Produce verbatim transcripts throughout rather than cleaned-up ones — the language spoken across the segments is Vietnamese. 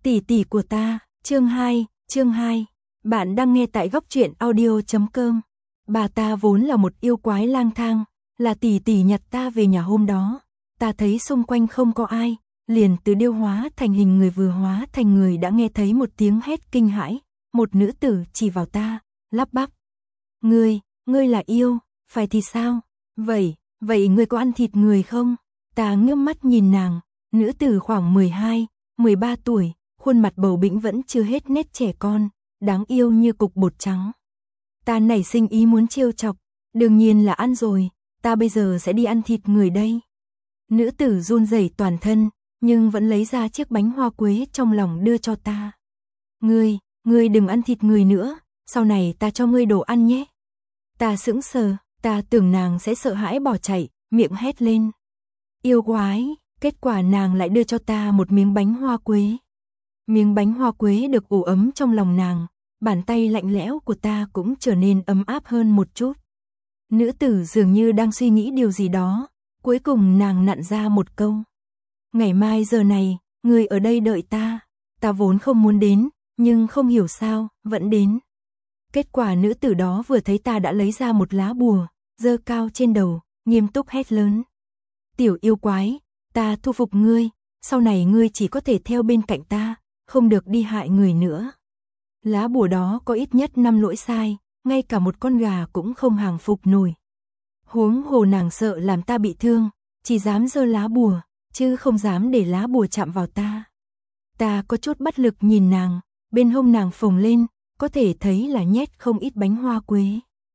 Tỷ tỷ của ta, chương hai, chương hai. Bạn đang nghe tại góc truyện audio chấm com. Bà ta vốn là một yêu quái lang thang, là tỷ tỷ nhặt ta về nhà hôm đó. Ta thấy xung quanh không có ai, liền từ điêu hóa thành hình người vừa hóa thành người đã nghe thấy một tiếng hét kinh hãi. Một nữ tử chỉ vào ta, lắp bắp. Ngươi, ngươi là yêu, phải thì sao? Vậy, vậy ngươi có ăn thịt người không? Ta ngước mắt nhìn nàng, nữ tử khoảng mười hai, mười ba tuổi, khuôn mặt bầu bĩnh vẫn chưa hết nét trẻ con, đáng yêu như cục bột trắng. Ta nảy sinh ý muốn trêu chọc, đương nhiên là ăn rồi, ta bây giờ sẽ đi ăn thịt người đây. Nữ tử run rẩy toàn thân, nhưng vẫn lấy ra chiếc bánh hoa quế trong lòng đưa cho ta. Ngươi, ngươi đừng ăn thịt người nữa, sau này ta cho ngươi đồ ăn nhé. Ta sững sờ, ta tưởng nàng sẽ sợ hãi bỏ chạy, miệng hét lên. Yêu quái, kết quả nàng lại đưa cho ta một miếng bánh hoa quế. Miếng bánh hoa quế được ủ ấm trong lòng nàng, bàn tay lạnh lẽo của ta cũng trở nên ấm áp hơn một chút. Nữ tử dường như đang suy nghĩ điều gì đó, cuối cùng nàng nặn ra một câu. Ngày mai giờ này, ngươi ở đây đợi ta, ta vốn không muốn đến, nhưng không hiểu sao, vẫn đến. Kết quả nữ tử đó vừa thấy ta đã lấy ra một lá bùa, giơ cao trên đầu, nghiêm túc hét lớn. Tiểu yêu quái, ta thu phục ngươi, sau này ngươi chỉ có thể theo bên cạnh ta, không được đi hại người nữa. Lá bùa đó có ít nhất năm lỗi sai, ngay cả một con gà cũng không hàng phục nổi. Huống hồ nàng sợ làm ta bị thương, chỉ dám giơ lá bùa, chứ không dám để lá bùa chạm vào ta. Ta có chút bất lực nhìn nàng, bên hông nàng phồng lên, có thể thấy là nhét không ít bánh hoa quế.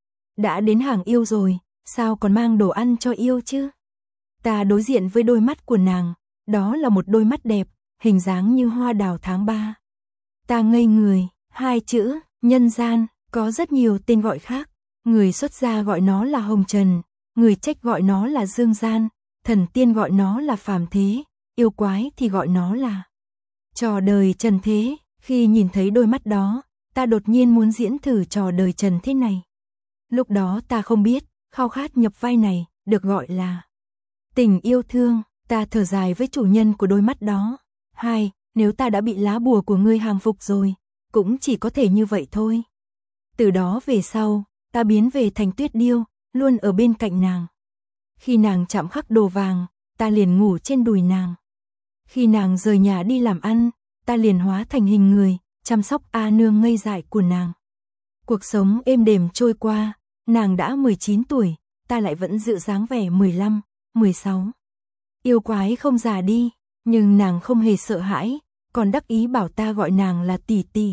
Đã đến hàng yêu rồi, sao còn mang đồ ăn cho yêu chứ? Ta đối diện với đôi mắt của nàng, đó là một đôi mắt đẹp, hình dáng như hoa đào tháng ba. Ta ngây người, hai chữ, nhân gian, có rất nhiều tên gọi khác. Người xuất gia gọi nó là hồng trần, người trách gọi nó là dương gian, thần tiên gọi nó là phàm thế, yêu quái thì gọi nó là trò đời trần thế. Khi nhìn thấy đôi mắt đó, ta đột nhiên muốn diễn thử trò đời trần thế này. Lúc đó ta không biết, khao khát nhập vai này, được gọi là tình yêu thương. Ta thở dài với chủ nhân của đôi mắt đó. Hai, nếu ta đã bị lá bùa của ngươi hàng phục rồi, cũng chỉ có thể như vậy thôi. Từ đó về sau, ta biến về thành tuyết điêu, luôn ở bên cạnh nàng. Khi nàng chạm khắc đồ vàng, ta liền ngủ trên đùi nàng. Khi nàng rời nhà đi làm ăn, ta liền hóa thành hình người, chăm sóc A nương ngây dại của nàng. Cuộc sống êm đềm trôi qua, nàng đã mười chín tuổi, ta lại vẫn giữ dáng vẻ mười lăm, mười sáu. Yêu quái không già đi, nhưng nàng không hề sợ hãi, còn đắc ý bảo ta gọi nàng là tỷ tỷ.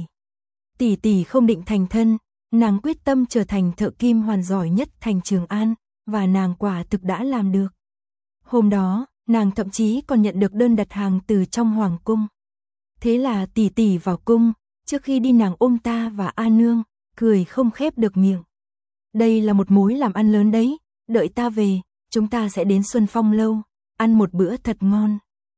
Tỷ tỷ không định thành thân, nàng quyết tâm trở thành thợ kim hoàn giỏi nhất thành Trường An, và nàng quả thực đã làm được. Hôm đó, nàng thậm chí còn nhận được đơn đặt hàng từ trong hoàng cung. Thế là tỷ tỷ vào cung, trước khi đi nàng ôm ta và A nương, cười không khép được miệng. Đây là một mối làm ăn lớn đấy, đợi ta về, chúng ta sẽ đến Xuân Phong lâu, ăn một bữa thật ngon.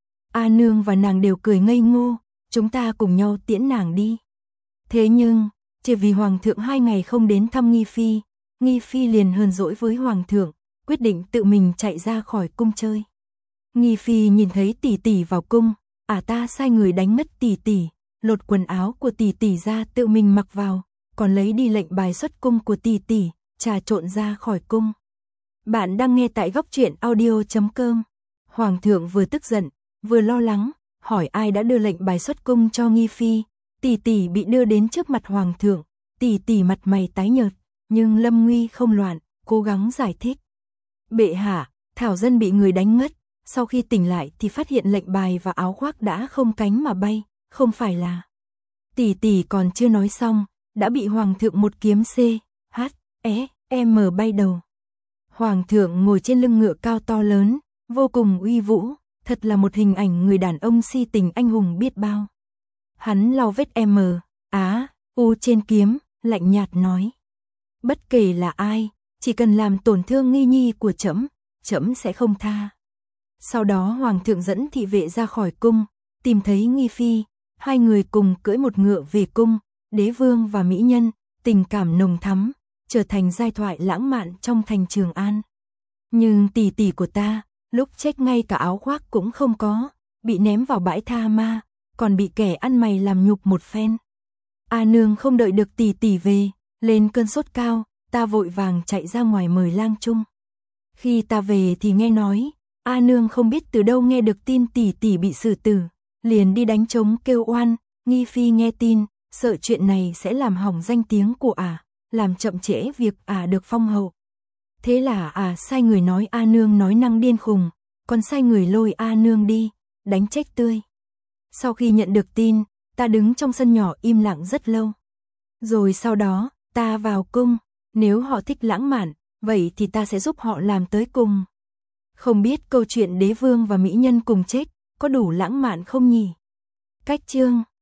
A nương và nàng đều cười ngây ngô, chúng ta cùng nhau tiễn nàng đi. Thế nhưng, chỉ vì hoàng thượng hai ngày không đến thăm Nghi Phi, Nghi Phi liền hờn dỗi với hoàng thượng, quyết định tự mình chạy ra khỏi cung chơi. Nghi Phi nhìn thấy tỷ tỷ vào cung, à ta sai người đánh mất tỷ tỷ, lột quần áo của tỷ tỷ ra tự mình mặc vào, còn lấy đi lệnh bài xuất cung của tỷ tỷ, trà trộn ra khỏi cung. Bạn đang nghe tại góc truyện audio chấm com. Hoàng thượng vừa tức giận, vừa lo lắng, hỏi ai đã đưa lệnh bài xuất cung cho Nghi Phi. Tỷ tỷ bị đưa đến trước mặt hoàng thượng, tỷ tỷ mặt mày tái nhợt, nhưng lâm nguy không loạn, cố gắng giải thích. Bệ hạ, thảo dân bị người đánh ngất, sau khi tỉnh lại thì phát hiện lệnh bài và áo khoác đã không cánh mà bay, không phải là. Tỷ tỷ còn chưa nói xong, đã bị hoàng thượng một kiếm C, H, E, M bay đầu. Hoàng thượng ngồi trên lưng ngựa cao to lớn, vô cùng uy vũ, thật là một hình ảnh người đàn ông si tình anh hùng biết bao. Hắn lau vết M, Á, U trên kiếm, lạnh nhạt nói. Bất kể là ai, chỉ cần làm tổn thương Nghi nhi của trẫm, trẫm sẽ không tha. Sau đó hoàng thượng dẫn thị vệ ra khỏi cung, tìm thấy Nghi Phi, hai người cùng cưỡi một ngựa về cung, đế vương và mỹ nhân, tình cảm nồng thắm, trở thành giai thoại lãng mạn trong thành Trường An. Nhưng tỷ tỷ của ta, lúc chết ngay cả áo khoác cũng không có, bị ném vào bãi tha ma, còn bị kẻ ăn mày làm nhục một phen. A nương không đợi được tỷ tỷ về, lên cơn sốt cao, ta vội vàng chạy ra ngoài mời lang chung. Khi ta về thì nghe nói, A nương không biết từ đâu nghe được tin tỷ tỷ bị xử tử, liền đi đánh trống kêu oan, nghi phi nghe tin, sợ chuyện này sẽ làm hỏng danh tiếng của ả, làm chậm trễ việc ả được phong hậu. Thế là ả sai người nói A nương nói năng điên khùng, còn sai người lôi A nương đi, đánh chết tươi. Sau khi nhận được tin, ta đứng trong sân nhỏ im lặng rất lâu. Rồi sau đó, ta vào cung, nếu họ thích lãng mạn, vậy thì ta sẽ giúp họ làm tới cùng. Không biết câu chuyện đế vương và mỹ nhân cùng chết, có đủ lãng mạn không nhỉ? Cách chương